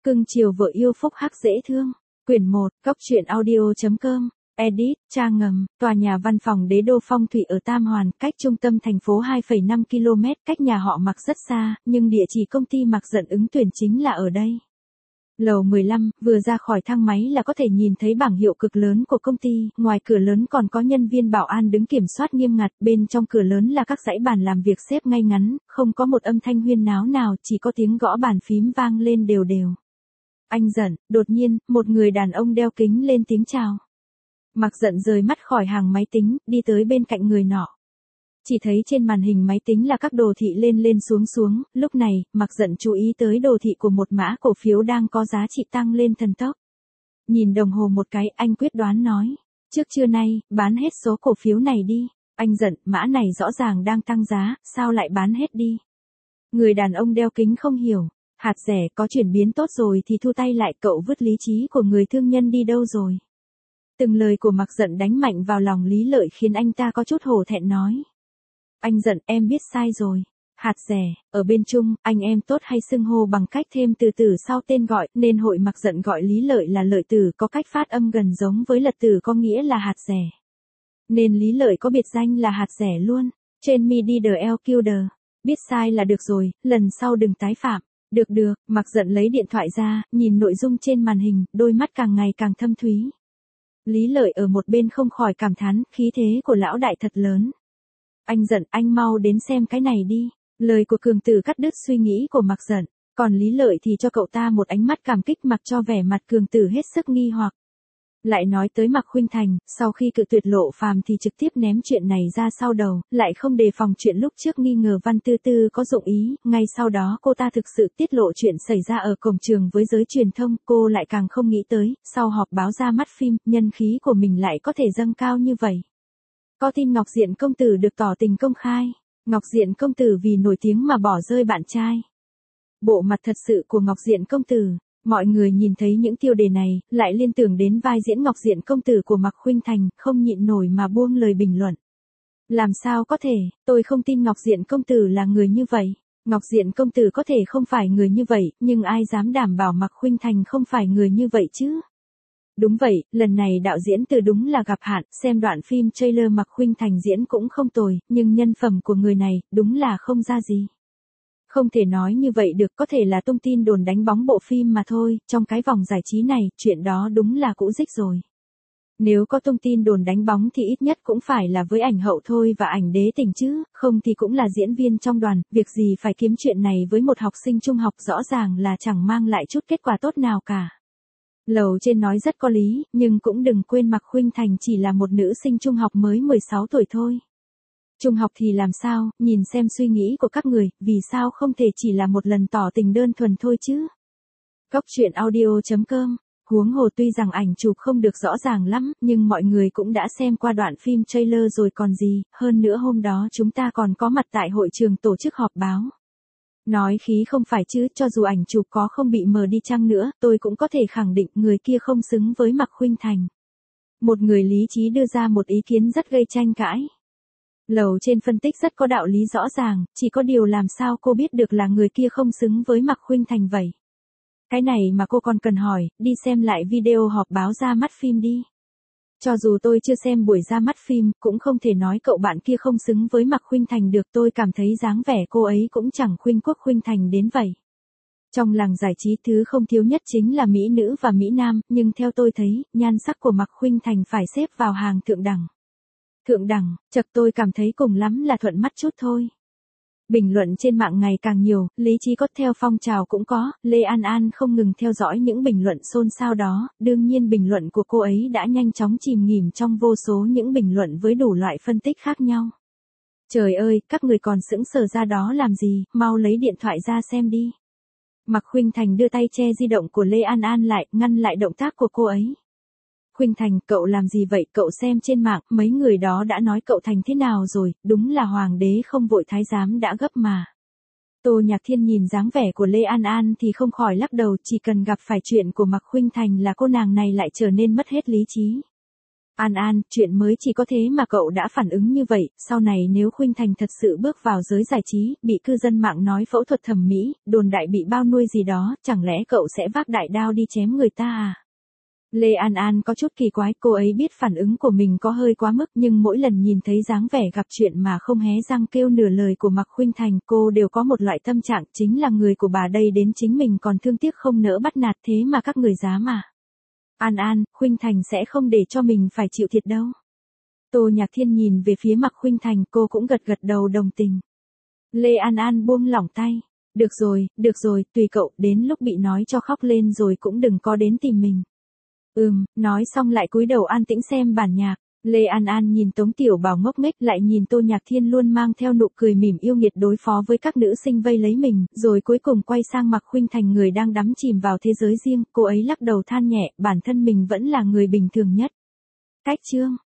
Cưng chiều vợ yêu phúc hắc dễ thương. Quyển 1, Cóc truyện audio.com. Edit, trang ngầm, tòa nhà văn phòng Đế Đô Phong Thủy ở Tam Hoàn, cách trung tâm thành phố 2,5 km, cách nhà họ Mạc rất xa, nhưng địa chỉ công ty Mạc Dận ứng tuyển chính là ở đây. Lầu 15, vừa ra khỏi thang máy là có thể nhìn thấy bảng hiệu cực lớn của công ty, ngoài cửa lớn còn có nhân viên bảo an đứng kiểm soát nghiêm ngặt, bên trong cửa lớn là các dãy bàn làm việc xếp ngay ngắn, không có một âm thanh huyên náo nào, chỉ có tiếng gõ bàn phím vang lên đều đều. Anh Dận, đột nhiên, một người đàn ông đeo kính lên tiếng chào. Mạc Dận rời mắt khỏi hàng máy tính, đi tới bên cạnh người nọ. Chỉ thấy trên màn hình máy tính là các đồ thị lên lên xuống xuống, lúc này, Mạc Dận chú ý tới đồ thị của một mã cổ phiếu đang có giá trị tăng lên thần tốc. Nhìn đồng hồ một cái, anh quyết đoán nói, trước trưa nay, bán hết số cổ phiếu này đi. Anh Dận, mã này rõ ràng đang tăng giá, sao lại bán hết đi? Người đàn ông đeo kính không hiểu, hạt rẻ có chuyển biến tốt rồi thì thu tay lại, cậu vứt lý trí của người thương nhân đi đâu rồi? Từng lời của Mạc Dận đánh mạnh vào lòng Lý Lợi khiến anh ta có chút hổ thẹn nói. Anh Dận, em biết sai rồi. Hạt rẻ, ở bên chung, anh em tốt hay xưng hô bằng cách thêm từ từ sau tên gọi, nên hội Mạc Dận gọi Lý Lợi là Lợi Tử có cách phát âm gần giống với Lật Tử có nghĩa là hạt rẻ. Nên Lý Lợi có biệt danh là hạt rẻ luôn. Trên mi đi the LQD. Biết sai là được rồi, lần sau đừng tái phạm. Được được, Mạc Dận lấy điện thoại ra, nhìn nội dung trên màn hình, đôi mắt càng ngày càng thâm thúy. Lý Lợi ở một bên không khỏi cảm thán, khí thế của lão đại thật lớn. Anh Dận, anh mau đến xem cái này đi. Lời của Cường Tử cắt đứt suy nghĩ của Mạc Dận, còn Lý Lợi thì cho cậu ta một ánh mắt cảm kích mặc cho vẻ mặt Cường Tử hết sức nghi hoặc. Lại nói tới Mạc Khuynh Thành, sau khi cự tuyệt Lộ Phàm thì trực tiếp ném chuyện này ra sau đầu, lại không đề phòng chuyện lúc trước nghi ngờ Văn Tư Tư có dụng ý, ngay sau đó cô ta thực sự tiết lộ chuyện xảy ra ở cổng trường với giới truyền thông, cô lại càng không nghĩ tới, sau họp báo ra mắt phim, nhân khí của mình lại có thể dâng cao như vậy. Có tin Ngọc Diện công tử được tỏ tình công khai, Ngọc Diện công tử vì nổi tiếng mà bỏ rơi bạn trai. Bộ mặt thật sự của Ngọc Diện công tử. Mọi người nhìn thấy những tiêu đề này, lại liên tưởng đến vai diễn Ngọc Diện công tử của Mạc Khuynh Thành, không nhịn nổi mà buông lời bình luận. Làm sao có thể, tôi không tin Ngọc Diện công tử là người như vậy. Ngọc Diện công tử có thể không phải người như vậy, nhưng ai dám đảm bảo Mạc Khuynh Thành không phải người như vậy chứ? Đúng vậy, lần này đạo diễn Từ đúng là gặp hạn, xem đoạn phim trailer Mạc Khuynh Thành diễn cũng không tồi, nhưng nhân phẩm của người này, đúng là không ra gì. Không thể nói như vậy được, có thể là tung tin đồn đánh bóng bộ phim mà thôi, trong cái vòng giải trí này, chuyện đó đúng là cũ rích rồi. Nếu có tung tin đồn đánh bóng thì ít nhất cũng phải là với ảnh hậu thôi và ảnh Đế Tình chứ, không thì cũng là diễn viên trong đoàn, việc gì phải kiếm chuyện này với một học sinh trung học, rõ ràng là chẳng mang lại chút kết quả tốt nào cả. Lầu trên nói rất có lý, nhưng cũng đừng quên Mạc Khuynh Thành chỉ là một nữ sinh trung học mới 16 tuổi thôi. Trung học thì làm sao, nhìn xem suy nghĩ của các người, vì sao không thể chỉ là một lần tỏ tình đơn thuần thôi chứ? Cóc truyện audio.com. Huống hồ tuy rằng ảnh chụp không được rõ ràng lắm, nhưng mọi người cũng đã xem qua đoạn phim trailer rồi còn gì, hơn nữa hôm đó chúng ta còn có mặt tại hội trường tổ chức họp báo. Nói khí không phải chứ, cho dù ảnh chụp có không bị mờ đi chăng nữa, tôi cũng có thể khẳng định người kia không xứng với Mạc Khuynh Thành. Một người lý trí đưa ra một ý kiến rất gây tranh cãi. Lầu trên phân tích rất có đạo lý rõ ràng, chỉ có điều làm sao cô biết được là người kia không xứng với Mạc Khuynh Thành vậy? Cái này mà cô còn cần hỏi, đi xem lại video họp báo ra mắt phim đi. Cho dù tôi chưa xem buổi ra mắt phim, cũng không thể nói cậu bạn kia không xứng với Mạc Khuynh Thành được, tôi cảm thấy dáng vẻ cô ấy cũng chẳng khuynh quốc khuynh thành đến vậy. Trong làng giải trí thứ không thiếu nhất chính là mỹ nữ và mỹ nam, nhưng theo tôi thấy, nhan sắc của Mạc Khuynh Thành phải xếp vào hàng thượng đẳng. Thượng đẳng, chật tôi cảm thấy cùng lắm là thuận mắt chút thôi. Bình luận trên mạng ngày càng nhiều, lý trí có theo phong trào cũng có, Lê An An không ngừng theo dõi những bình luận xôn xao đó, đương nhiên bình luận của cô ấy đã nhanh chóng chìm nghỉm trong vô số những bình luận với đủ loại phân tích khác nhau. Trời ơi, các người còn sững sờ ra đó làm gì, mau lấy điện thoại ra xem đi. Mạc Khuynh Thành đưa tay che di động của Lê An An lại, ngăn lại động tác của cô ấy. Khuynh Thành, cậu làm gì vậy, cậu xem trên mạng, mấy người đó đã nói cậu thành thế nào rồi, đúng là hoàng đế không vội thái giám đã gấp mà. Tô Nhạc Thiên nhìn dáng vẻ của Lê An An thì không khỏi lắc đầu, chỉ cần gặp phải chuyện của Mạc Khuynh Thành là cô nàng này lại trở nên mất hết lý trí. An An, chuyện mới chỉ có thế mà cậu đã phản ứng như vậy, sau này nếu Khuynh Thành thật sự bước vào giới giải trí, bị cư dân mạng nói phẫu thuật thẩm mỹ, đồn đại bị bao nuôi gì đó, chẳng lẽ cậu sẽ vác đại đao đi chém người ta à? Lê An An có chút kỳ quái, cô ấy biết phản ứng của mình có hơi quá mức nhưng mỗi lần nhìn thấy dáng vẻ gặp chuyện mà không hé răng kêu nửa lời của Mạc Khuynh Thành, cô đều có một loại tâm trạng chính là người của bà đây đến chính mình còn thương tiếc không nỡ bắt nạt thế mà các người dám mà. An An, Khuynh Thành sẽ không để cho mình phải chịu thiệt đâu. Tô Nhạc Thiên nhìn về phía Mạc Khuynh Thành, cô cũng gật gật đầu đồng tình. Lê An An buông lỏng tay. Được rồi, tùy cậu, đến lúc bị nói cho khóc lên rồi cũng đừng có đến tìm mình. Nói xong lại cúi đầu an tĩnh xem bản nhạc. Lê An An nhìn Tống Tiểu Bảo ngốc nghếch lại nhìn Tô Nhạc Thiên luôn mang theo nụ cười mỉm yêu nghiệt đối phó với các nữ sinh vây lấy mình, rồi cuối cùng quay sang Mạc Khuynh Thành người đang đắm chìm vào thế giới riêng, cô ấy lắc đầu than nhẹ, bản thân mình vẫn là người bình thường nhất. Cách chương